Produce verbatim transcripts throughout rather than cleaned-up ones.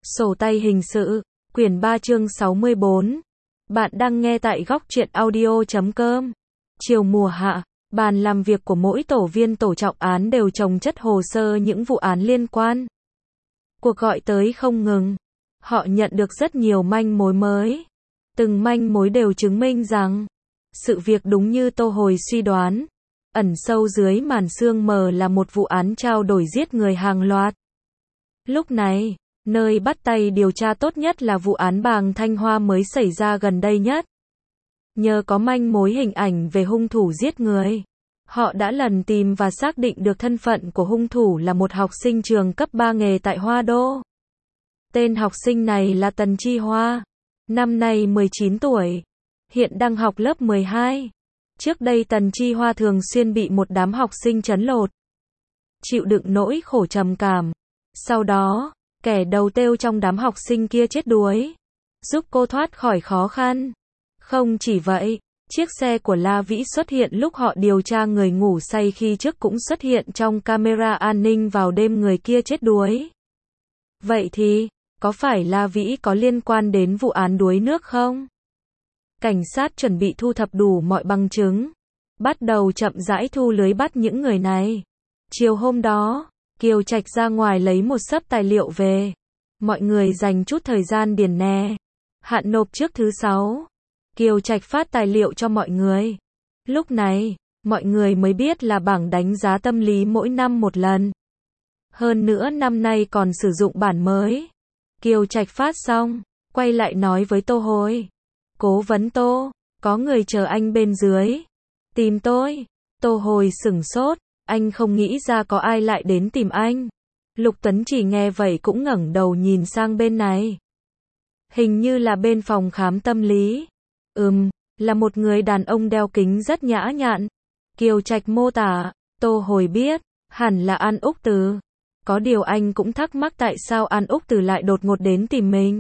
Sổ tay hình sự, quyển ba chương sáu mươi bốn. Bạn đang nghe tại góc truyện audio chấm com. Chiều mùa hạ, bàn làm việc của mỗi tổ viên tổ trọng án đều chồng chất hồ sơ những vụ án liên quan. Cuộc gọi tới không ngừng. Họ nhận được rất nhiều manh mối mới. Từng manh mối đều chứng minh rằng sự việc đúng như Tô Hồi suy đoán. Ẩn sâu dưới màn sương mờ là một vụ án trao đổi giết người hàng loạt. Lúc này, nơi bắt tay điều tra tốt nhất là vụ án Bàng Thanh Hoa mới xảy ra gần đây nhất. Nhờ có manh mối hình ảnh về hung thủ giết người, họ đã lần tìm và xác định được thân phận của hung thủ là một học sinh trường cấp ba nghề tại Hoa Đô. Tên học sinh này là Tần Chi Hoa, năm nay mười chín tuổi, hiện đang học lớp mười hai. Trước đây Tần Chi Hoa thường xuyên bị một đám học sinh trấn lột, chịu đựng nỗi khổ trầm cảm. Sau đó, kẻ đầu têu trong đám học sinh kia chết đuối, giúp cô thoát khỏi khó khăn. Không chỉ vậy, chiếc xe của La Vĩ xuất hiện lúc họ điều tra người ngủ say khi trước cũng xuất hiện trong camera an ninh vào đêm người kia chết đuối. Vậy thì, có phải La Vĩ có liên quan đến vụ án đuối nước không? Cảnh sát chuẩn bị thu thập đủ mọi bằng chứng, bắt đầu chậm rãi thu lưới bắt những người này. Chiều hôm đó, Kiều Trạch ra ngoài lấy một xấp tài liệu về. Mọi người dành chút thời gian điền nè. Hạn nộp trước thứ sáu. Kiều Trạch phát tài liệu cho mọi người. Lúc này, mọi người mới biết là bảng đánh giá tâm lý mỗi năm một lần. Hơn nữa năm nay còn sử dụng bản mới. Kiều Trạch phát xong, quay lại nói với Tô Hồi. Cố vấn Tô, có người chờ anh bên dưới. Tìm tôi. Tô Hồi sửng sốt. Anh không nghĩ ra có ai lại đến tìm anh. Lục Tuấn chỉ nghe vậy cũng ngẩng đầu nhìn sang bên này. Hình như là bên phòng khám tâm lý. Ừm, là một người đàn ông đeo kính rất nhã nhặn. Kiều Trạch mô tả, Tô Hồi biết, hẳn là An Úc Từ. Có điều anh cũng thắc mắc tại sao An Úc Từ lại đột ngột đến tìm mình.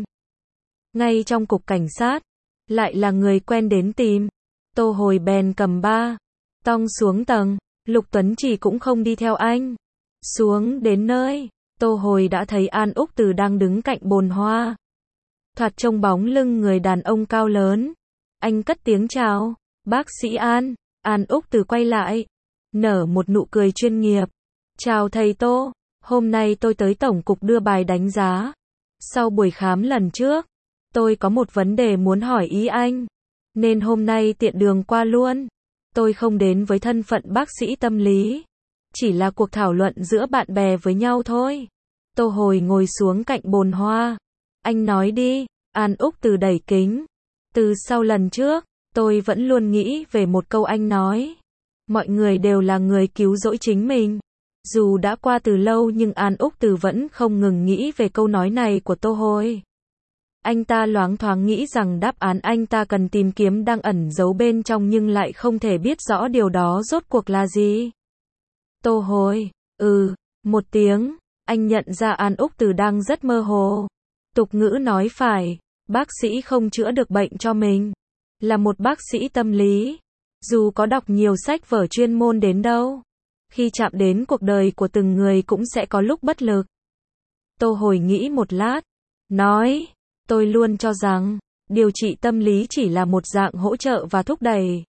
Ngay trong cục cảnh sát, lại là người quen đến tìm. Tô Hồi bèn cầm ba tong xuống tầng. Lục Tuấn chỉ cũng không đi theo anh. Xuống đến nơi, Tô Hồi đã thấy An Úc Từ đang đứng cạnh bồn hoa. Thoạt trông bóng lưng người đàn ông cao lớn. Anh cất tiếng chào, bác sĩ An. An Úc Từ quay lại, nở một nụ cười chuyên nghiệp. Chào thầy Tô, hôm nay tôi tới tổng cục đưa bài đánh giá. Sau buổi khám lần trước, tôi có một vấn đề muốn hỏi ý anh, nên hôm nay tiện đường qua luôn. Tôi không đến với thân phận bác sĩ tâm lý, chỉ là cuộc thảo luận giữa bạn bè với nhau thôi. Tô Hồi ngồi xuống cạnh bồn hoa. Anh nói đi. An Úc Từ đẩy kính. Từ sau lần trước, tôi vẫn luôn nghĩ về một câu anh nói. Mọi người đều là người cứu rỗi chính mình. Dù đã qua từ lâu nhưng An Úc Từ vẫn không ngừng nghĩ về câu nói này của Tô Hồi. Anh ta loáng thoáng nghĩ rằng đáp án anh ta cần tìm kiếm đang ẩn giấu bên trong nhưng lại không thể biết rõ điều đó rốt cuộc là gì. Tô Hồi, ừ, một tiếng, anh nhận ra An Úc Từ đang rất mơ hồ. Tục ngữ nói phải, bác sĩ không chữa được bệnh cho mình. Là một bác sĩ tâm lý, dù có đọc nhiều sách vở chuyên môn đến đâu, khi chạm đến cuộc đời của từng người cũng sẽ có lúc bất lực. Tô Hồi nghĩ một lát, nói, tôi luôn cho rằng, điều trị tâm lý chỉ là một dạng hỗ trợ và thúc đẩy.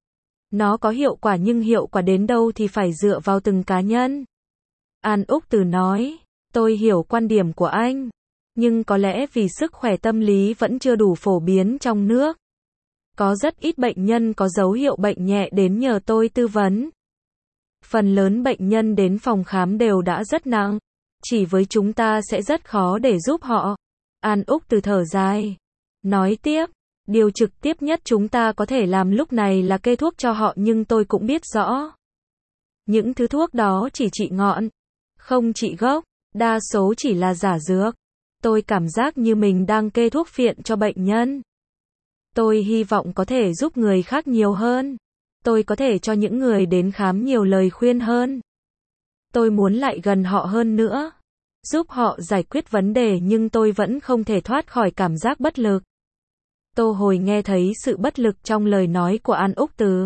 Nó có hiệu quả nhưng hiệu quả đến đâu thì phải dựa vào từng cá nhân. An Úc Từ nói, tôi hiểu quan điểm của anh, nhưng có lẽ vì sức khỏe tâm lý vẫn chưa đủ phổ biến trong nước. Có rất ít bệnh nhân có dấu hiệu bệnh nhẹ đến nhờ tôi tư vấn. Phần lớn bệnh nhân đến phòng khám đều đã rất nặng, chỉ với chúng ta sẽ rất khó để giúp họ. An Úc Từ thở dài, nói tiếp, điều trực tiếp nhất chúng ta có thể làm lúc này là kê thuốc cho họ nhưng tôi cũng biết rõ. Những thứ thuốc đó chỉ trị ngọn, không trị gốc, đa số chỉ là giả dược. Tôi cảm giác như mình đang kê thuốc phiện cho bệnh nhân. Tôi hy vọng có thể giúp người khác nhiều hơn. Tôi có thể cho những người đến khám nhiều lời khuyên hơn. Tôi muốn lại gần họ hơn nữa, giúp họ giải quyết vấn đề nhưng tôi vẫn không thể thoát khỏi cảm giác bất lực. Tô Hồi nghe thấy sự bất lực trong lời nói của An Úc Từ.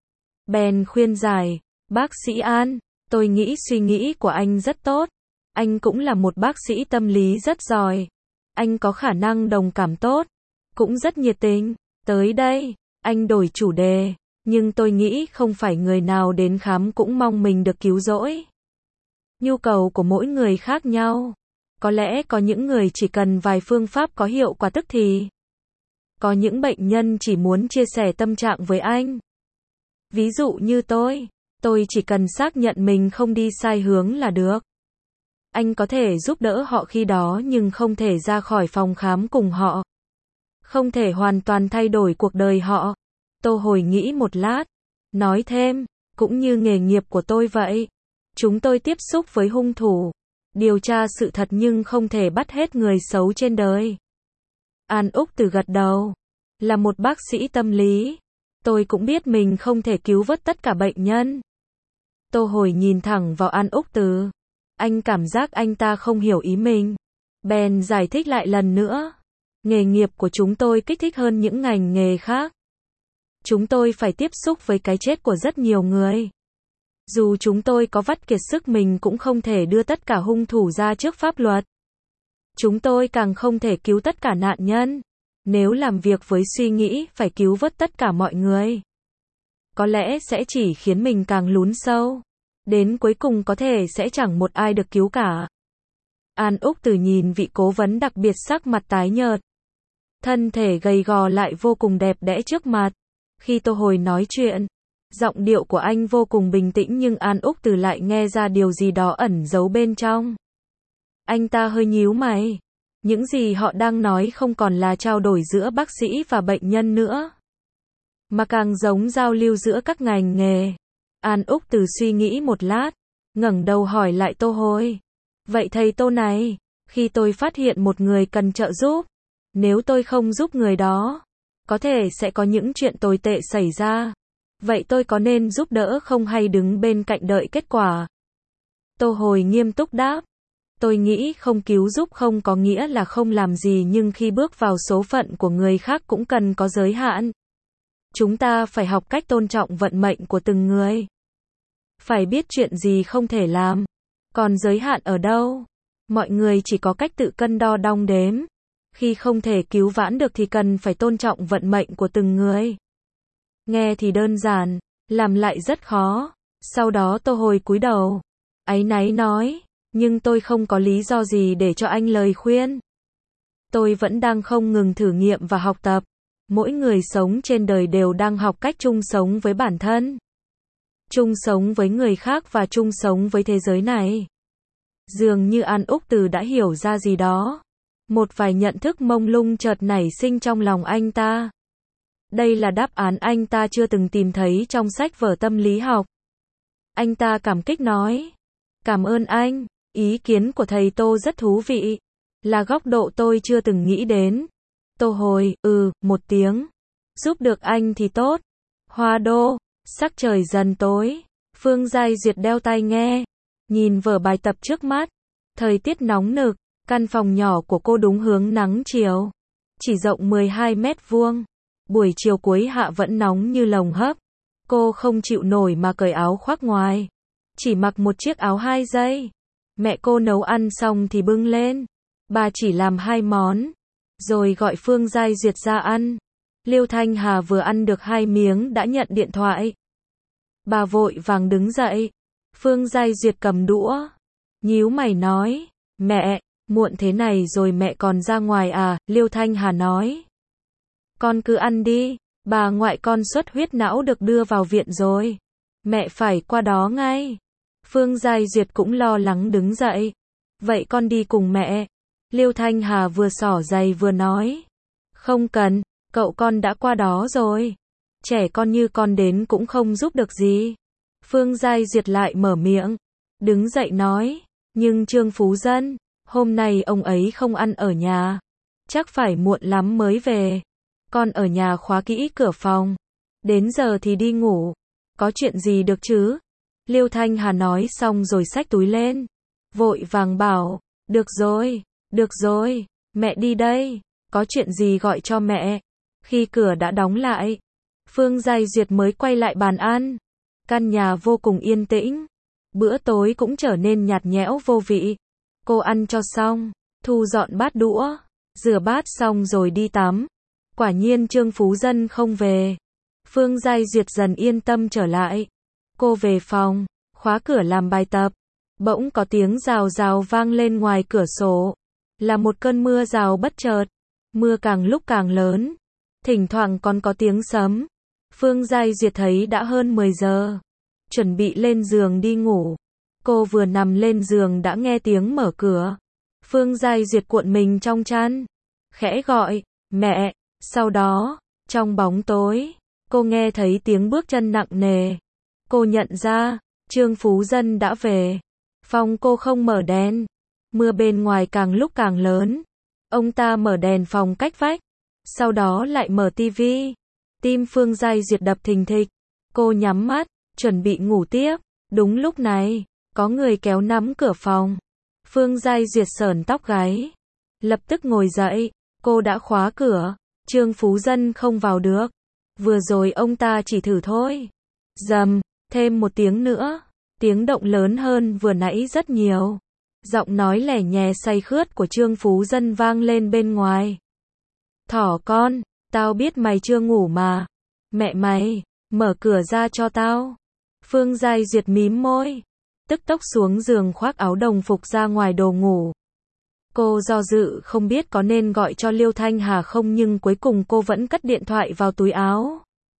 Bèn khuyên giải, bác sĩ An, tôi nghĩ suy nghĩ của anh rất tốt. Anh cũng là một bác sĩ tâm lý rất giỏi. Anh có khả năng đồng cảm tốt, cũng rất nhiệt tình. Tới đây, anh đổi chủ đề, nhưng tôi nghĩ không phải người nào đến khám cũng mong mình được cứu rỗi. Nhu cầu của mỗi người khác nhau. Có lẽ có những người chỉ cần vài phương pháp có hiệu quả tức thì. Có những bệnh nhân chỉ muốn chia sẻ tâm trạng với anh. Ví dụ như tôi, tôi chỉ cần xác nhận mình không đi sai hướng là được. Anh có thể giúp đỡ họ khi đó nhưng không thể ra khỏi phòng khám cùng họ. Không thể hoàn toàn thay đổi cuộc đời họ. Tô Hồi nghĩ một lát, nói thêm, cũng như nghề nghiệp của tôi vậy. Chúng tôi tiếp xúc với hung thủ, điều tra sự thật nhưng không thể bắt hết người xấu trên đời. An Úc Từ gật đầu. Là một bác sĩ tâm lý, tôi cũng biết mình không thể cứu vớt tất cả bệnh nhân. Tô Hồi nhìn thẳng vào An Úc Từ. Anh cảm giác anh ta không hiểu ý mình. Bèn giải thích lại lần nữa. Nghề nghiệp của chúng tôi kích thích hơn những ngành nghề khác. Chúng tôi phải tiếp xúc với cái chết của rất nhiều người. Dù chúng tôi có vắt kiệt sức mình cũng không thể đưa tất cả hung thủ ra trước pháp luật. Chúng tôi càng không thể cứu tất cả nạn nhân. Nếu làm việc với suy nghĩ phải cứu vớt tất cả mọi người, có lẽ sẽ chỉ khiến mình càng lún sâu. Đến cuối cùng có thể sẽ chẳng một ai được cứu cả. An Úc Từ nhìn vị cố vấn đặc biệt sắc mặt tái nhợt. Thân thể gầy gò lại vô cùng đẹp đẽ trước mặt. Khi Tô Hồi nói chuyện, giọng điệu của anh vô cùng bình tĩnh nhưng An Úc Từ lại nghe ra điều gì đó ẩn giấu bên trong. Anh ta hơi nhíu mày. Những gì họ đang nói không còn là trao đổi giữa bác sĩ và bệnh nhân nữa, mà càng giống giao lưu giữa các ngành nghề. An Úc Từ suy nghĩ một lát, ngẩng đầu hỏi lại Tô Hồi. Vậy thầy Tô này, khi tôi phát hiện một người cần trợ giúp, nếu tôi không giúp người đó, có thể sẽ có những chuyện tồi tệ xảy ra. Vậy tôi có nên giúp đỡ không hay đứng bên cạnh đợi kết quả? Tô Hồi nghiêm túc đáp. Tôi nghĩ không cứu giúp không có nghĩa là không làm gì nhưng khi bước vào số phận của người khác cũng cần có giới hạn. Chúng ta phải học cách tôn trọng vận mệnh của từng người. Phải biết chuyện gì không thể làm. Còn giới hạn ở đâu? Mọi người chỉ có cách tự cân đo đong đếm. Khi không thể cứu vãn được thì cần phải tôn trọng vận mệnh của từng người. Nghe thì đơn giản, làm lại rất khó. Sau đó Tô Hồi cúi đầu, áy náy nói, nhưng tôi không có lý do gì để cho anh lời khuyên. Tôi vẫn đang không ngừng thử nghiệm và học tập. Mỗi người sống trên đời đều đang học cách chung sống với bản thân, chung sống với người khác và chung sống với thế giới này. Dường như An Úc Từ đã hiểu ra gì đó. Một vài nhận thức mông lung chợt nảy sinh trong lòng anh ta. Đây là đáp án anh ta chưa từng tìm thấy trong sách vở tâm lý học. Anh ta cảm kích nói. Cảm ơn anh, ý kiến của thầy Tô rất thú vị. Là góc độ tôi chưa từng nghĩ đến. Tô Hồi, ừ, một tiếng. Giúp được anh thì tốt. Hoa Đô, sắc trời dần tối. Phương Giai Duyệt đeo tai nghe. Nhìn vở bài tập trước mắt. Thời tiết nóng nực. Căn phòng nhỏ của cô đúng hướng nắng chiều. Chỉ rộng mười hai mét vuông. Buổi chiều cuối hạ vẫn nóng như lồng hấp. Cô không chịu nổi mà cởi áo khoác ngoài. Chỉ mặc một chiếc áo hai dây. Mẹ cô nấu ăn xong thì bưng lên. Bà chỉ làm hai món. Rồi gọi Phương Giai Duyệt ra ăn. Liêu Thanh Hà vừa ăn được hai miếng đã nhận điện thoại. Bà vội vàng đứng dậy. Phương Giai Duyệt cầm đũa. Nhíu mày nói. Mẹ, muộn thế này rồi mẹ còn ra ngoài à? Liêu Thanh Hà nói. Con cứ ăn đi. Bà ngoại con xuất huyết não được đưa vào viện rồi. Mẹ phải qua đó ngay. Phương Giai Duyệt cũng lo lắng đứng dậy. Vậy con đi cùng mẹ. Liêu Thanh Hà vừa xỏ giày vừa nói. Không cần, cậu con đã qua đó rồi. Trẻ con như con đến cũng không giúp được gì. Phương Giai Duyệt lại mở miệng. Đứng dậy nói. Nhưng Trương Phú Dân, hôm nay ông ấy không ăn ở nhà. Chắc phải muộn lắm mới về. Con ở nhà khóa kỹ cửa phòng. Đến giờ thì đi ngủ. Có chuyện gì được chứ? Liêu Thanh Hà nói xong rồi xách túi lên. Vội vàng bảo. Được rồi, được rồi, mẹ đi đây. Có chuyện gì gọi cho mẹ. Khi cửa đã đóng lại, Phương Giai Duyệt mới quay lại bàn ăn. Căn nhà vô cùng yên tĩnh. Bữa tối cũng trở nên nhạt nhẽo vô vị. Cô ăn cho xong, thu dọn bát đũa. rửa bát xong rồi đi tắm. Quả nhiên Trương Phú Dân không về. Phương Giai Duyệt dần yên tâm trở lại. Cô về phòng, khóa cửa làm bài tập. Bỗng có tiếng rào rào vang lên ngoài cửa sổ. Là một cơn mưa rào bất chợt. Mưa càng lúc càng lớn. Thỉnh thoảng còn có tiếng sấm. Phương Giai Duyệt thấy đã hơn mười giờ. Chuẩn bị lên giường đi ngủ. Cô vừa nằm lên giường đã nghe tiếng mở cửa. Phương Giai Duyệt cuộn mình trong chăn. Khẽ gọi, mẹ. Sau đó, trong bóng tối, cô nghe thấy tiếng bước chân nặng nề. Cô nhận ra, Trương Phú Dân đã về. Phòng cô không mở đèn. Mưa bên ngoài càng lúc càng lớn. Ông ta mở đèn phòng cách vách. Sau đó lại mở tivi. Tim Phương Giai Duyệt đập thình thịch. Cô nhắm mắt, chuẩn bị ngủ tiếp. Đúng lúc này, có người kéo nắm cửa phòng. Phương Giai Duyệt sởn tóc gáy. Lập tức ngồi dậy. Cô đã khóa cửa. Trương Phú Dân không vào được. Vừa rồi ông ta chỉ thử thôi. Rầm, thêm một tiếng nữa. Tiếng động lớn hơn vừa nãy rất nhiều. Giọng nói lẻ nhè say khướt của Trương Phú Dân vang lên bên ngoài. Thỏ con, tao biết mày chưa ngủ mà. Mẹ mày, mở cửa ra cho tao. Phương Giai Duyệt mím môi. Tức tốc xuống giường khoác áo đồng phục ra ngoài đồ ngủ. Cô do dự không biết có nên gọi cho Liêu Thanh Hà không nhưng cuối cùng cô vẫn cất điện thoại vào túi áo.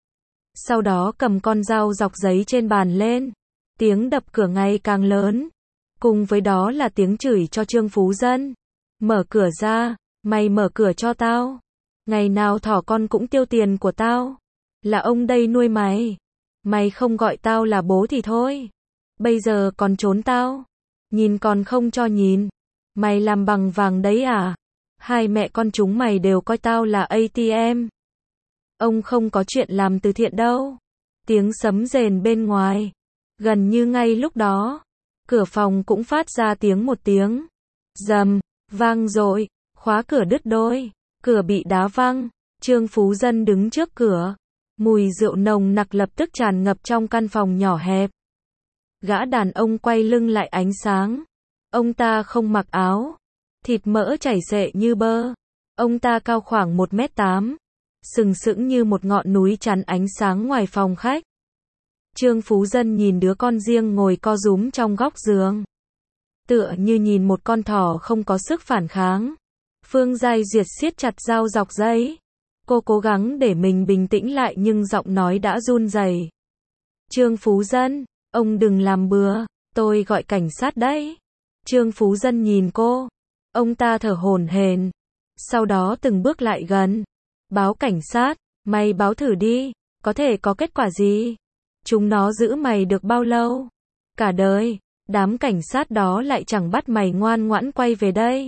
Sau đó cầm con dao dọc giấy trên bàn lên. Tiếng đập cửa ngày càng lớn. Cùng với đó là tiếng chửi cho Trương Phú Dân. Mở cửa ra, mày mở cửa cho tao. Ngày nào thỏ con cũng tiêu tiền của tao. Là ông đây nuôi mày. Mày không gọi tao là bố thì thôi. Bây giờ còn trốn tao. Nhìn còn không cho nhìn. Mày làm bằng vàng đấy à? Hai mẹ con chúng mày đều coi tao là a tê em. Ông không có chuyện làm từ thiện đâu. Tiếng sấm rền bên ngoài. Gần như ngay lúc đó, cửa phòng cũng phát ra tiếng một tiếng. Rầm, vang dội, khóa cửa đứt đôi, cửa bị đá văng. Trương Phú Dân đứng trước cửa. Mùi rượu nồng nặc lập tức tràn ngập trong căn phòng nhỏ hẹp. Gã đàn ông quay lưng lại ánh sáng. Ông ta không mặc áo. Thịt mỡ chảy xệ như bơ. Ông ta cao khoảng một mét tám. Sừng sững như một ngọn núi chắn ánh sáng ngoài phòng khách. Trương Phú Dân nhìn đứa con riêng ngồi co rúm trong góc giường. Tựa như nhìn một con thỏ không có sức phản kháng. Phương Giai Duyệt siết chặt dao dọc giấy. Cô cố gắng để mình bình tĩnh lại nhưng giọng nói đã run rẩy. Trương Phú Dân, ông đừng làm bừa, tôi gọi cảnh sát đấy. Trương Phú Dân nhìn cô. Ông ta thở hổn hển. Sau đó từng bước lại gần. Báo cảnh sát, mày báo thử đi, có thể có kết quả gì? Chúng nó giữ mày được bao lâu? Cả đời, đám cảnh sát đó lại chẳng bắt mày ngoan ngoãn quay về đây.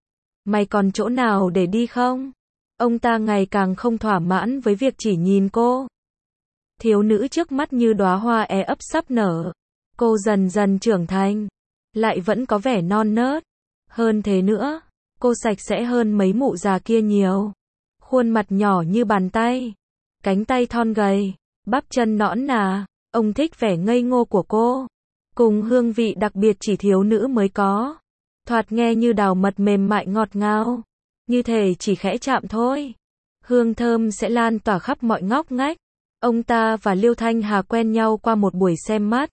Mày còn chỗ nào để đi không? Ông ta ngày càng không thỏa mãn với việc chỉ nhìn cô. Thiếu nữ trước mắt như đóa hoa é ấp sắp nở. Cô dần dần trưởng thành, lại vẫn có vẻ non nớt. Hơn thế nữa, cô sạch sẽ hơn mấy mụ già kia nhiều. Khuôn mặt nhỏ như bàn tay, cánh tay thon gầy, bắp chân nõn nà. Ông thích vẻ ngây ngô của cô, cùng hương vị đặc biệt chỉ thiếu nữ mới có. Thoạt nghe như đào mật mềm mại ngọt ngào, như thể chỉ khẽ chạm thôi, hương thơm sẽ lan tỏa khắp mọi ngóc ngách. Ông ta và Liêu Thanh Hà quen nhau qua một buổi xem mắt.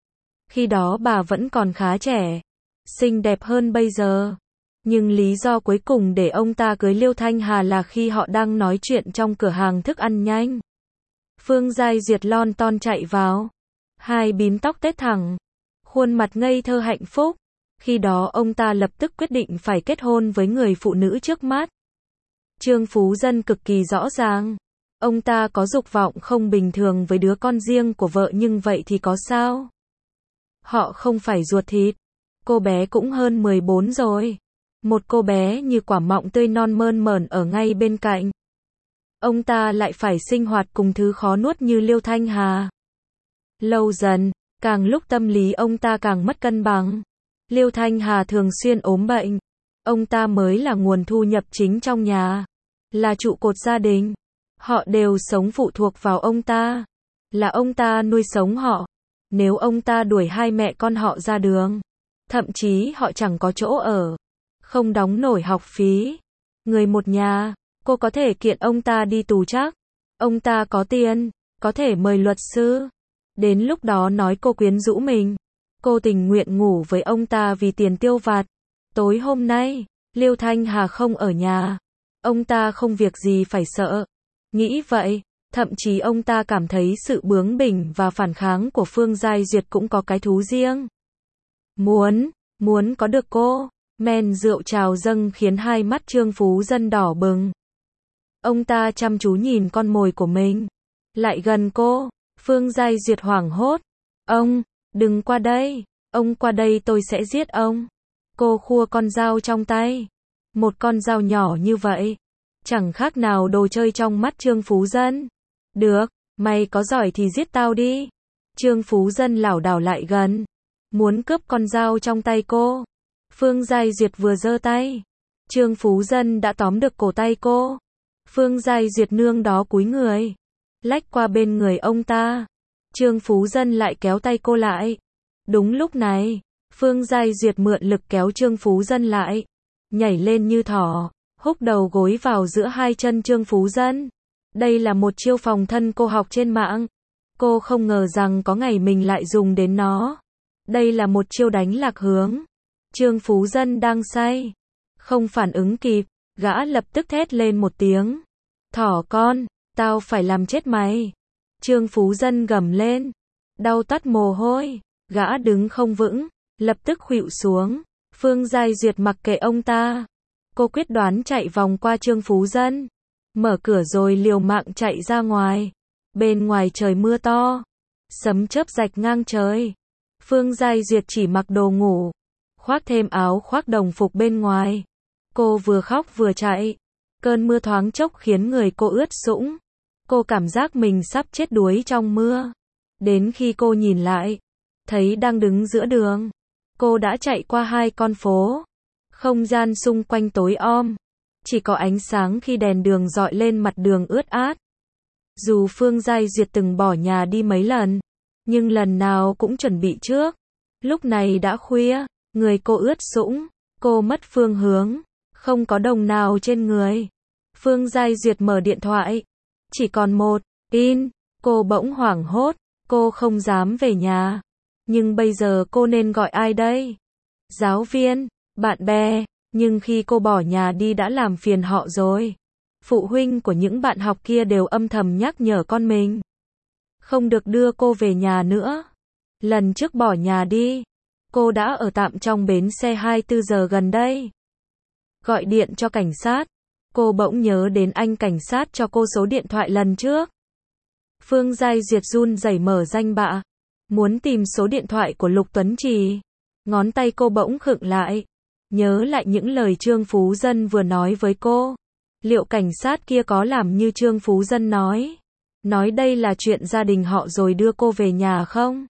Khi đó bà vẫn còn khá trẻ, xinh đẹp hơn bây giờ. Nhưng lý do cuối cùng để ông ta cưới Liêu Thanh Hà là khi họ đang nói chuyện trong cửa hàng thức ăn nhanh. Phương Giai Duyệt lon ton chạy vào. Hai bím tóc tết thẳng, khuôn mặt ngây thơ hạnh phúc. Khi đó ông ta lập tức quyết định phải kết hôn với người phụ nữ trước mắt. Trương Phú Dân cực kỳ rõ ràng. Ông ta có dục vọng không bình thường với đứa con riêng của vợ nhưng vậy thì có sao? Họ không phải ruột thịt. Cô bé cũng hơn mười bốn rồi. Một cô bé như quả mọng tươi non mơn mởn ở ngay bên cạnh. Ông ta lại phải sinh hoạt cùng thứ khó nuốt như Liêu Thanh Hà. Lâu dần, càng lúc tâm lý ông ta càng mất cân bằng. Liêu Thanh Hà thường xuyên ốm bệnh. Ông ta mới là nguồn thu nhập chính trong nhà, là trụ cột gia đình. Họ đều sống phụ thuộc vào ông ta. Là ông ta nuôi sống họ. Nếu ông ta đuổi hai mẹ con họ ra đường, thậm chí họ chẳng có chỗ ở, không đóng nổi học phí, Người một nhà, cô có thể kiện ông ta đi tù chắc. Ông ta có tiền, có thể mời luật sư. Đến lúc đó nói cô quyến rũ mình. Cô tình nguyện ngủ với ông ta vì tiền tiêu vặt. Tối hôm nay, Liêu Thanh Hà không ở nhà. Ông ta không việc gì phải sợ. Nghĩ vậy, thậm chí ông ta cảm thấy sự bướng bỉnh và phản kháng của Phương Giai Duyệt cũng có cái thú riêng. Muốn, muốn có được cô. Men rượu trào dâng khiến hai mắt Trương Phú Dân đỏ bừng. Ông ta chăm chú nhìn con mồi của mình. Lại gần cô, Phương Giai Duyệt hoảng hốt. Ông, đừng qua đây, ông qua đây tôi sẽ giết ông. Cô khua con dao trong tay. Một con dao nhỏ như vậy. Chẳng khác nào đồ chơi trong mắt Trương Phú Dân. Được, mày có giỏi thì giết tao đi. Trương Phú Dân lảo đảo lại gần. Muốn cướp con dao trong tay cô. Phương Giai Duyệt vừa giơ tay. Trương Phú Dân đã tóm được cổ tay cô. Phương Giai Duyệt nương đó cúi người. Lách qua bên người ông ta. Trương Phú Dân lại kéo tay cô lại. Đúng lúc này, Phương Giai Duyệt mượn lực kéo Trương Phú Dân lại. Nhảy lên như thỏ, húc đầu gối vào giữa hai chân Trương Phú Dân. Đây là một chiêu phòng thân cô học trên mạng. Cô không ngờ rằng có ngày mình lại dùng đến nó. Đây là một chiêu đánh lạc hướng. Trương Phú Dân đang say. Không phản ứng kịp, gã lập tức thét lên một tiếng. Thỏ con, tao phải làm chết mày. Trương Phú Dân gầm lên. Đau toát mồ hôi, gã đứng không vững, lập tức khuỵu xuống. Phương Giai Duyệt mặc kệ ông ta. Cô quyết đoán chạy vòng qua Trương Phú Dân. Mở cửa rồi liều mạng chạy ra ngoài. Bên ngoài trời mưa to. Sấm chớp rạch ngang trời. Phương Giai Duyệt chỉ mặc đồ ngủ. Khoác thêm áo khoác đồng phục bên ngoài. Cô vừa khóc vừa chạy. Cơn mưa thoáng chốc khiến người cô ướt sũng. Cô cảm giác mình sắp chết đuối trong mưa. Đến khi cô nhìn lại, thấy đang đứng giữa đường. Cô đã chạy qua hai con phố. Không gian xung quanh tối om. Chỉ có ánh sáng khi đèn đường rọi lên mặt đường ướt át. Dù Phương Giai Duyệt từng bỏ nhà đi mấy lần, nhưng lần nào cũng chuẩn bị trước. Lúc này đã khuya, người cô ướt sũng, cô mất phương hướng, không có đồng nào trên người. Phương Giai Duyệt mở điện thoại, chỉ còn một tin, cô bỗng hoảng hốt, cô không dám về nhà. Nhưng bây giờ cô nên gọi ai đây? Giáo viên, bạn bè, nhưng khi cô bỏ nhà đi đã làm phiền họ rồi. Phụ huynh của những bạn học kia đều âm thầm nhắc nhở con mình. Không được đưa cô về nhà nữa. Lần trước bỏ nhà đi, cô đã ở tạm trong bến xe hai mươi bốn giờ gần đây. Gọi điện cho cảnh sát. Cô bỗng nhớ đến anh cảnh sát cho cô số điện thoại lần trước. Phương Giai Duyệt run rẩy mở danh bạ. Muốn tìm số điện thoại của Lục Tuấn Trì. Ngón tay cô bỗng khựng lại. Nhớ lại những lời Trương Phú Dân vừa nói với cô. Liệu cảnh sát kia có làm như Trương Phú Dân nói? Nói đây là chuyện gia đình họ rồi đưa cô về nhà không?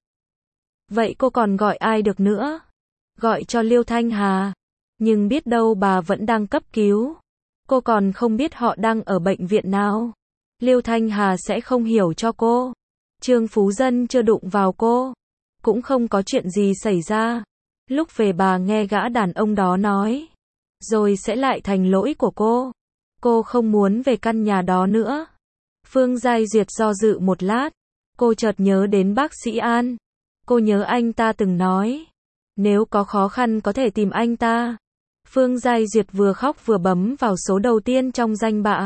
Vậy cô còn gọi ai được nữa? Gọi cho Liêu Thanh Hà. Nhưng biết đâu bà vẫn đang cấp cứu. Cô còn không biết họ đang ở bệnh viện nào. Liêu Thanh Hà sẽ không hiểu cho cô. Trương Phú Dân chưa đụng vào cô. Cũng không có chuyện gì xảy ra. Lúc về bà nghe gã đàn ông đó nói. Rồi sẽ lại thành lỗi của cô. Cô không muốn về căn nhà đó nữa. Phương Giai Duyệt do dự một lát. Cô chợt nhớ đến bác sĩ An. Cô nhớ anh ta từng nói. Nếu có khó khăn có thể tìm anh ta. Phương Giai Duyệt vừa khóc vừa bấm vào số đầu tiên trong danh bạ.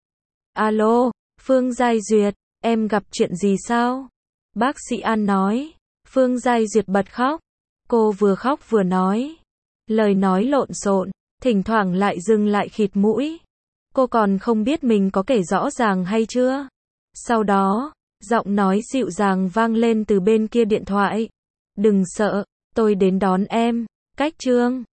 Alo, Phương Giai Duyệt, em gặp chuyện gì sao? Bác sĩ An nói. Phương Giai Duyệt bật khóc. Cô vừa khóc vừa nói. Lời nói lộn xộn, thỉnh thoảng lại dừng lại khịt mũi. Cô còn không biết mình có kể rõ ràng hay chưa. Sau đó, giọng nói dịu dàng vang lên từ bên kia điện thoại. Đừng sợ, tôi đến đón em. Cách Trương